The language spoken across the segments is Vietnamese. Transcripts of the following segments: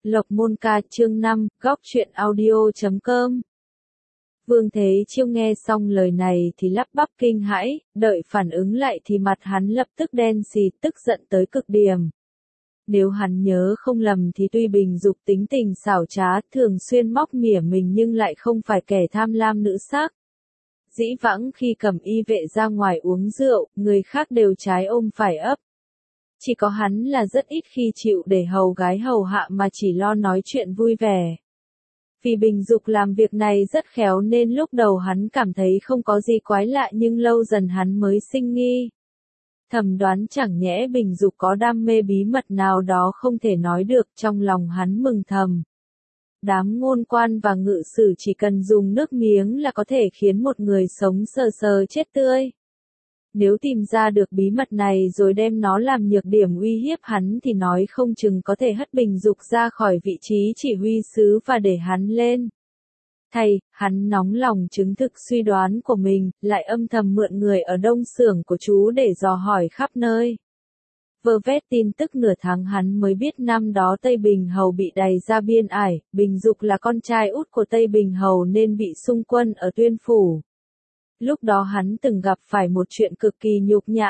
Lộc Môn Ca chương 5, góc truyện audio.com. Vương Thế Chiêu nghe xong lời này thì lắp bắp kinh hãi, đợi phản ứng lại thì mặt hắn lập tức đen xì, tức giận tới cực điểm. Nếu hắn nhớ không lầm thì tuy Bình Dục tính tình xảo trá, thường xuyên móc mỉa mình nhưng lại không phải kẻ tham lam nữ sắc. Dĩ vãng khi cầm y vệ ra ngoài uống rượu, người khác đều trái ôm phải ấp. Chỉ có hắn là rất ít khi chịu để hầu gái hầu hạ mà chỉ lo nói chuyện vui vẻ. Vì Bình Dục làm việc này rất khéo nên lúc đầu hắn cảm thấy không có gì quái lạ nhưng lâu dần hắn mới sinh nghi. Thầm đoán chẳng nhẽ Bình Dục có đam mê bí mật nào đó không thể nói được, trong lòng hắn mừng thầm. Đám ngôn quan và ngự sử chỉ cần dùng nước miếng là có thể khiến một người sống sờ sờ chết tươi. Nếu tìm ra được bí mật này rồi đem nó làm nhược điểm uy hiếp hắn thì nói không chừng có thể hất Bình Dục ra khỏi vị trí chỉ huy sứ và để hắn lên. Thay, hắn nóng lòng chứng thực suy đoán của mình, lại âm thầm mượn người ở đông xưởng của chú để dò hỏi khắp nơi. Vơ vét tin tức nửa tháng hắn mới biết năm đó Tây Bình Hầu bị đày ra biên ải, Bình Dục là con trai út của Tây Bình Hầu nên bị xung quân ở Tuyên Phủ. Lúc đó hắn từng gặp phải một chuyện cực kỳ nhục nhã.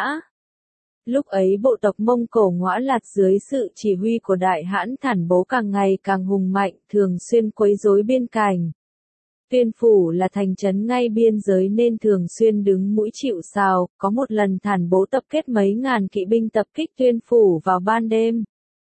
Lúc ấy bộ tộc Mông Cổ Ngõa Lạt dưới sự chỉ huy của Đại Hãn Thản Bố càng ngày càng hùng mạnh, thường xuyên quấy rối biên cảnh. Tuyên Phủ là thành trấn ngay biên giới nên thường xuyên đứng mũi chịu sào, có một lần Thản Bố tập kết mấy ngàn kỵ binh tập kích Tuyên Phủ vào ban đêm.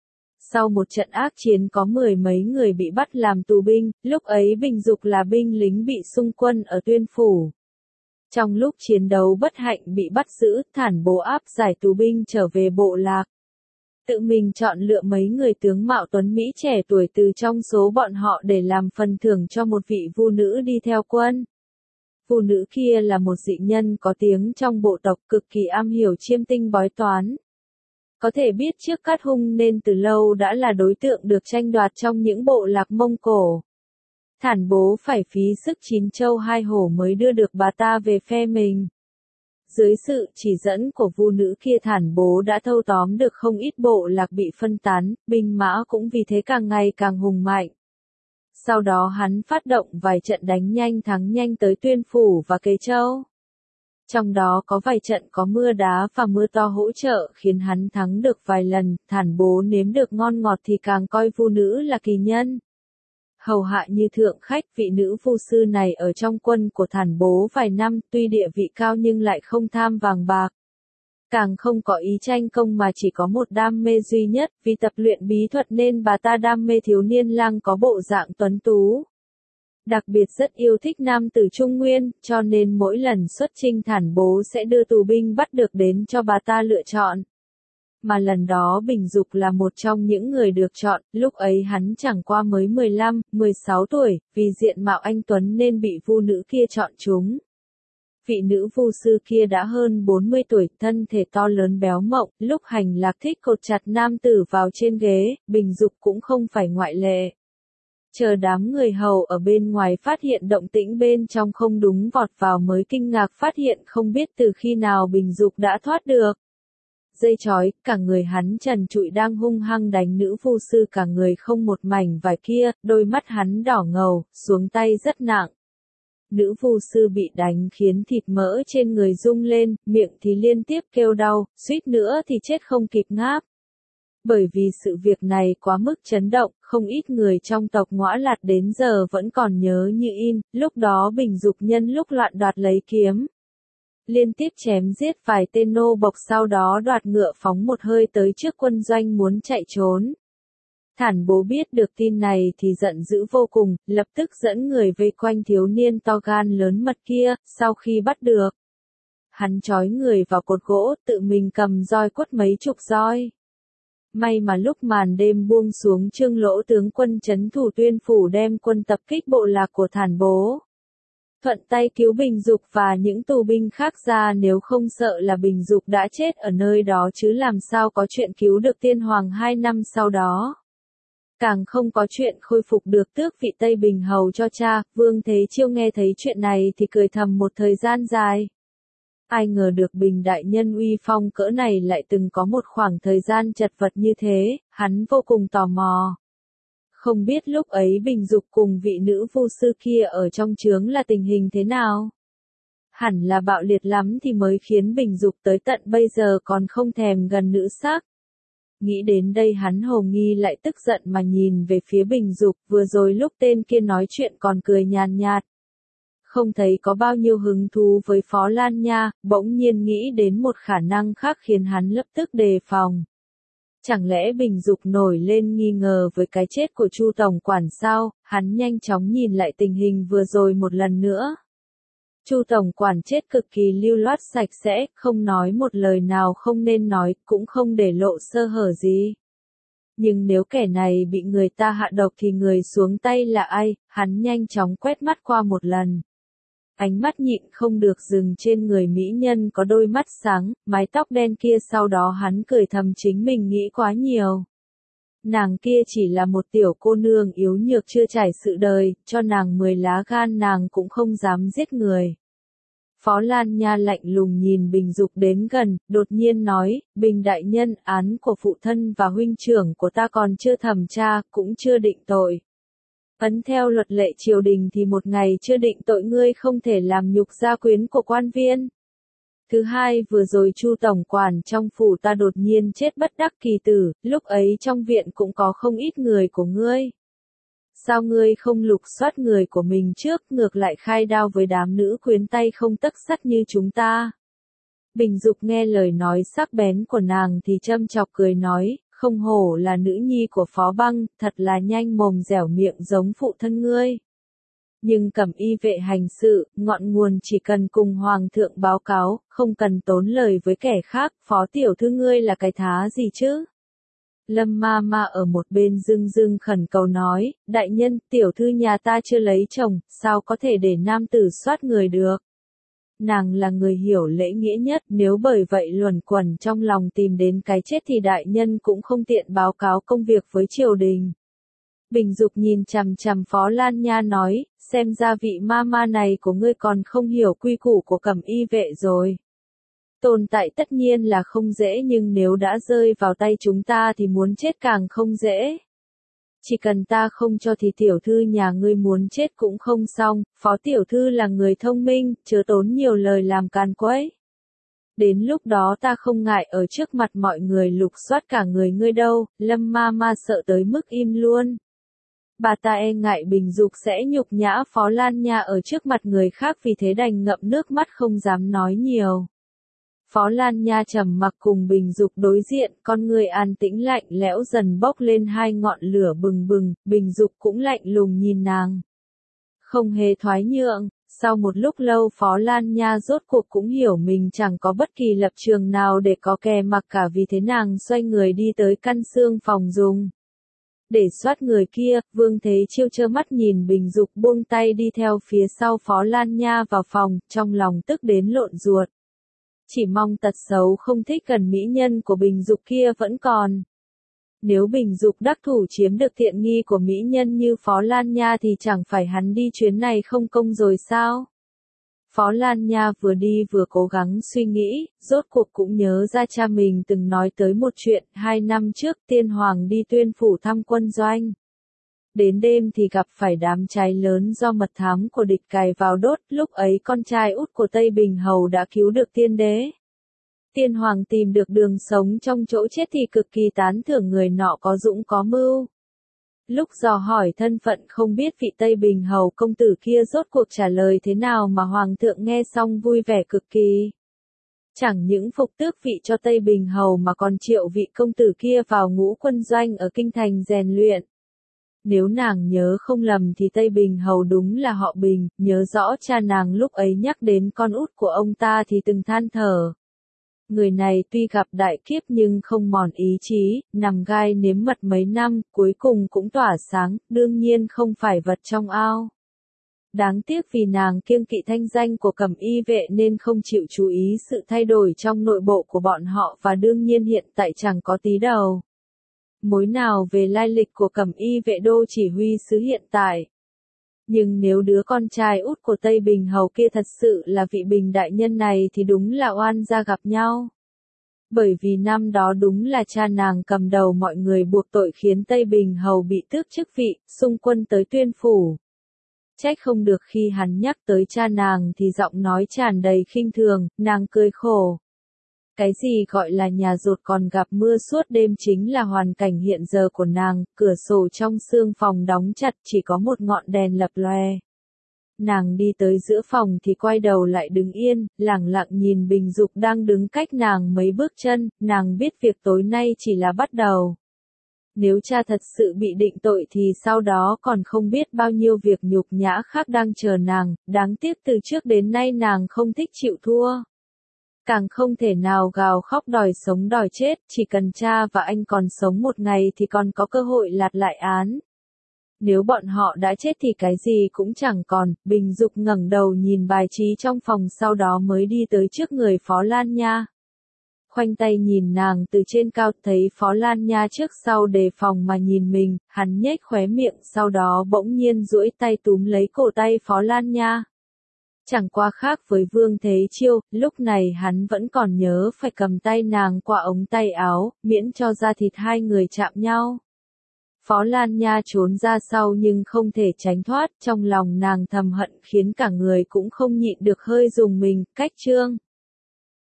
Sau một trận ác chiến có mười mấy người bị bắt làm tù binh, lúc ấy Bình Dục là binh lính bị xung quân ở Tuyên Phủ. Trong lúc chiến đấu bất hạnh bị bắt giữ, Thản Bố áp giải tù binh trở về bộ lạc. Tự mình chọn lựa mấy người tướng mạo tuấn Mỹ trẻ tuổi từ trong số bọn họ để làm phần thưởng cho một vị vu nữ đi theo quân. Vu nữ kia là một dị nhân có tiếng trong bộ tộc, cực kỳ am hiểu chiêm tinh bói toán. Có thể biết trước Cát Hung nên từ lâu đã là đối tượng được tranh đoạt trong những bộ lạc Mông Cổ. Thản Bố phải phí sức 9 châu 2 hổ mới đưa được bà ta về phe mình. Dưới sự chỉ dẫn của vu nữ kia Thản Bố đã thâu tóm được không ít bộ lạc bị phân tán, binh mã cũng vì thế càng ngày càng hùng mạnh. Sau đó hắn phát động vài trận đánh nhanh thắng nhanh tới Tuyên Phủ và Kế Châu. Trong đó có vài trận có mưa đá và mưa to hỗ trợ khiến hắn thắng được vài lần, Thản Bố nếm được ngon ngọt thì càng coi vu nữ là kỳ nhân. Hầu hạ như thượng khách, vị nữ vu sư này ở trong quân của Thản Bố vài năm, tuy địa vị cao nhưng lại không tham vàng bạc. Càng không có ý tranh công mà chỉ có một đam mê duy nhất, vì tập luyện bí thuật nên bà ta đam mê thiếu niên lang có bộ dạng tuấn tú. Đặc biệt rất yêu thích nam tử Trung Nguyên, cho nên mỗi lần xuất chinh Thản Bố sẽ đưa tù binh bắt được đến cho bà ta lựa chọn. Mà lần đó Bình Dục là một trong những người được chọn, lúc ấy hắn chẳng qua mới 15, 16 tuổi, vì diện mạo anh tuấn nên bị vu nữ kia chọn chúng. Vị nữ vu sư kia đã hơn 40 tuổi, thân thể to lớn béo mộng, lúc hành lạc thích cột chặt nam tử vào trên ghế, Bình Dục cũng không phải ngoại lệ. Chờ đám người hầu ở bên ngoài phát hiện động tĩnh bên trong không đúng vọt vào mới kinh ngạc phát hiện không biết từ khi nào Bình Dục đã thoát được. Dây chói, cả người hắn trần trụi đang hung hăng đánh nữ vu sư cả người không một mảnh vải kia, đôi mắt hắn đỏ ngầu, xuống tay rất nặng. Nữ vu sư bị đánh khiến thịt mỡ trên người rung lên, miệng thì liên tiếp kêu đau, suýt nữa thì chết không kịp ngáp. Bởi vì sự việc này quá mức chấn động, không ít người trong tộc Ngõa Lạt đến giờ vẫn còn nhớ như in, lúc đó Bình Dục nhân lúc loạn đoạt lấy kiếm. Liên tiếp chém giết vài tên nô bộc sau đó đoạt ngựa phóng một hơi tới trước quân doanh muốn chạy trốn. Thản Bố biết được tin này thì giận dữ vô cùng, lập tức dẫn người vây quanh thiếu niên to gan lớn mật kia, sau khi bắt được. Hắn trói người vào cột gỗ, tự mình cầm roi quất mấy chục roi. May mà lúc màn đêm buông xuống Trương Lỗ tướng quân trấn thủ Tuyên Phủ đem quân tập kích bộ lạc của Thản Bố. Thuận tay cứu Bình Dục và những tù binh khác ra, nếu không sợ là Bình Dục đã chết ở nơi đó chứ làm sao có chuyện cứu được tiên hoàng 2 năm sau đó. Càng không có chuyện khôi phục được tước vị Tây Bình Hầu cho cha. Vương Thế Chiêu nghe thấy chuyện này thì cười thầm một thời gian dài. Ai ngờ được Bình đại nhân uy phong cỡ này lại từng có một khoảng thời gian chật vật như thế, hắn vô cùng tò mò. Không biết lúc ấy Bình Dục cùng vị nữ vu sư kia ở trong chướng là tình hình thế nào? Hẳn là bạo liệt lắm thì mới khiến Bình Dục tới tận bây giờ còn không thèm gần nữ sắc. Nghĩ đến đây hắn hồ nghi lại tức giận mà nhìn về phía Bình Dục, vừa rồi lúc tên kia nói chuyện còn cười nhàn nhạt. Không thấy có bao nhiêu hứng thú với Phó Lan Nha, bỗng nhiên nghĩ đến một khả năng khác khiến hắn lập tức đề phòng. Chẳng lẽ Bình Dục nổi lên nghi ngờ với cái chết của Chu tổng quản sao? Hắn nhanh chóng nhìn lại tình hình vừa rồi một lần nữa. Chu tổng quản chết cực kỳ lưu loát sạch sẽ, không nói một lời nào không nên nói, cũng không để lộ sơ hở gì. Nhưng nếu kẻ này bị người ta hạ độc thì người xuống tay là ai? Hắn nhanh chóng quét mắt qua một lần. Ánh mắt nhịn không được dừng trên người mỹ nhân có đôi mắt sáng, mái tóc đen kia, sau đó hắn cười thầm chính mình nghĩ quá nhiều. Nàng kia chỉ là một tiểu cô nương yếu nhược chưa trải sự đời, cho nàng 10 lá gan nàng cũng không dám giết người. Phó Lan Nha lạnh lùng nhìn Bình Dục đến gần, đột nhiên nói, Bình đại nhân, án của phụ thân và huynh trưởng của ta còn chưa thẩm tra, cũng chưa định tội. Ấn theo luật lệ triều đình thì một ngày chưa định tội ngươi không thể làm nhục gia quyến của quan viên. Thứ hai, vừa rồi Chu tổng quản trong phủ ta đột nhiên chết bất đắc kỳ tử, lúc ấy trong viện cũng có không ít người của ngươi. Sao ngươi không lục soát người của mình trước, ngược lại khai đao với đám nữ quyến tay không tấc sắt như chúng ta? Bình Dục nghe lời nói sắc bén của nàng thì châm chọc cười nói, không hổ là nữ nhi của Phó Băng, thật là nhanh mồm dẻo miệng giống phụ thân ngươi. Nhưng Cẩm Y vệ hành sự, ngọn nguồn chỉ cần cùng Hoàng thượng báo cáo, không cần tốn lời với kẻ khác, Phó tiểu thư ngươi là cái thá gì chứ? Lâm ma ma ở một bên dưng dưng khẩn cầu nói, đại nhân, tiểu thư nhà ta chưa lấy chồng, sao có thể để nam tử soát người được? Nàng là người hiểu lễ nghĩa nhất, nếu bởi vậy luẩn quẩn trong lòng tìm đến cái chết thì đại nhân cũng không tiện báo cáo công việc với triều đình. Bình Dục nhìn chằm chằm Phó Lan Nha nói, xem ra vị ma ma này của ngươi còn không hiểu quy củ của Cẩm Y vệ rồi. Tồn tại tất nhiên là không dễ nhưng nếu đã rơi vào tay chúng ta thì muốn chết càng không dễ. Chỉ cần ta không cho thì tiểu thư nhà ngươi muốn chết cũng không xong, Phó tiểu thư là người thông minh, chớ tốn nhiều lời làm càn quấy. Đến lúc đó ta không ngại ở trước mặt mọi người lục soát cả người ngươi đâu, Lâm ma ma sợ tới mức im luôn. Bà ta e ngại Bình Dục sẽ nhục nhã Phó Lan Nha ở trước mặt người khác vì thế đành ngậm nước mắt không dám nói nhiều. Phó Lan Nha trầm mặc cùng Bình Dục đối diện, con người an tĩnh lạnh lẽo dần bốc lên hai ngọn lửa bừng bừng, Bình Dục cũng lạnh lùng nhìn nàng. Không hề thoái nhượng, sau một lúc lâu Phó Lan Nha rốt cuộc cũng hiểu mình chẳng có bất kỳ lập trường nào để có kè mặc cả, vì thế nàng xoay người đi tới căn xương phòng dùng. Để soát người kia, Vương Thế Chiêu trơ mắt nhìn Bình Dục buông tay đi theo phía sau Phó Lan Nha vào phòng, trong lòng tức đến lộn ruột. Chỉ mong tật xấu không thích gần mỹ nhân của Bình Dục kia vẫn còn. Nếu Bình Dục đắc thủ chiếm được tiện nghi của mỹ nhân như Phó Lan Nha thì chẳng phải hắn đi chuyến này không công rồi sao? Phó Lan Nha vừa đi vừa cố gắng suy nghĩ, rốt cuộc cũng nhớ ra cha mình từng nói tới một chuyện, 2 năm trước Tiên Hoàng đi Tuyên phủ thăm quân doanh. Đến đêm thì gặp phải đám cháy lớn do mật thám của địch cài vào đốt, lúc ấy con trai út của Tây Bình Hầu đã cứu được tiên đế. Tiên Hoàng tìm được đường sống trong chỗ chết thì cực kỳ tán thưởng người nọ có dũng có mưu. Lúc dò hỏi thân phận không biết vị Tây Bình Hầu công tử kia rốt cuộc trả lời thế nào mà Hoàng thượng nghe xong vui vẻ cực kỳ. Chẳng những phục tước vị cho Tây Bình Hầu mà còn triệu vị công tử kia vào ngũ quân doanh ở kinh thành rèn luyện. Nếu nàng nhớ không lầm thì Tây Bình Hầu đúng là họ Bình, nhớ rõ cha nàng lúc ấy nhắc đến con út của ông ta thì từng than thở. Người này tuy gặp đại kiếp nhưng không mòn ý chí, nằm gai nếm mật mấy năm, cuối cùng cũng tỏa sáng, đương nhiên không phải vật trong ao. Đáng tiếc vì nàng kiêng kỵ thanh danh của Cẩm Y vệ nên không chịu chú ý sự thay đổi trong nội bộ của bọn họ và đương nhiên hiện tại chẳng có tí đầu mối nào về lai lịch của Cẩm Y vệ đô chỉ huy sứ hiện tại. Nhưng nếu đứa con trai út của Tây Bình Hầu kia thật sự là vị Bình đại nhân này thì đúng là oan gia gặp nhau. Bởi vì năm đó đúng là cha nàng cầm đầu mọi người buộc tội khiến Tây Bình Hầu bị tước chức vị, xung quân tới Tuyên Phủ. Trách không được khi hắn nhắc tới cha nàng thì giọng nói tràn đầy khinh thường, nàng cười khổ. Cái gì gọi là nhà rột còn gặp mưa suốt đêm chính là hoàn cảnh hiện giờ của nàng, cửa sổ trong sương phòng đóng chặt chỉ có một ngọn đèn lập lòe. Nàng đi tới giữa phòng thì quay đầu lại đứng yên, lẳng lặng nhìn Bình Dục đang đứng cách nàng mấy bước chân, nàng biết việc tối nay chỉ là bắt đầu. Nếu cha thật sự bị định tội thì sau đó còn không biết bao nhiêu việc nhục nhã khác đang chờ nàng, đáng tiếc từ trước đến nay nàng không thích chịu thua. Càng không thể nào gào khóc đòi sống đòi chết, chỉ cần cha và anh còn sống một ngày thì còn có cơ hội lạt lại án. Nếu bọn họ đã chết thì cái gì cũng chẳng còn, Bình Dục ngẩng đầu nhìn bài trí trong phòng sau đó mới đi tới trước người Phó Lan Nha. Khoanh tay nhìn nàng từ trên cao, thấy Phó Lan Nha trước sau đề phòng mà nhìn mình, hắn nhếch khóe miệng sau đó bỗng nhiên duỗi tay túm lấy cổ tay Phó Lan Nha. Chẳng qua khác với Vương Thế Chiêu, lúc này hắn vẫn còn nhớ phải cầm tay nàng qua ống tay áo, miễn cho da thịt hai người chạm nhau. Phó Lan Nha trốn ra sau nhưng không thể tránh thoát, trong lòng nàng thầm hận khiến cả người cũng không nhịn được hơi rùng mình, cách Trương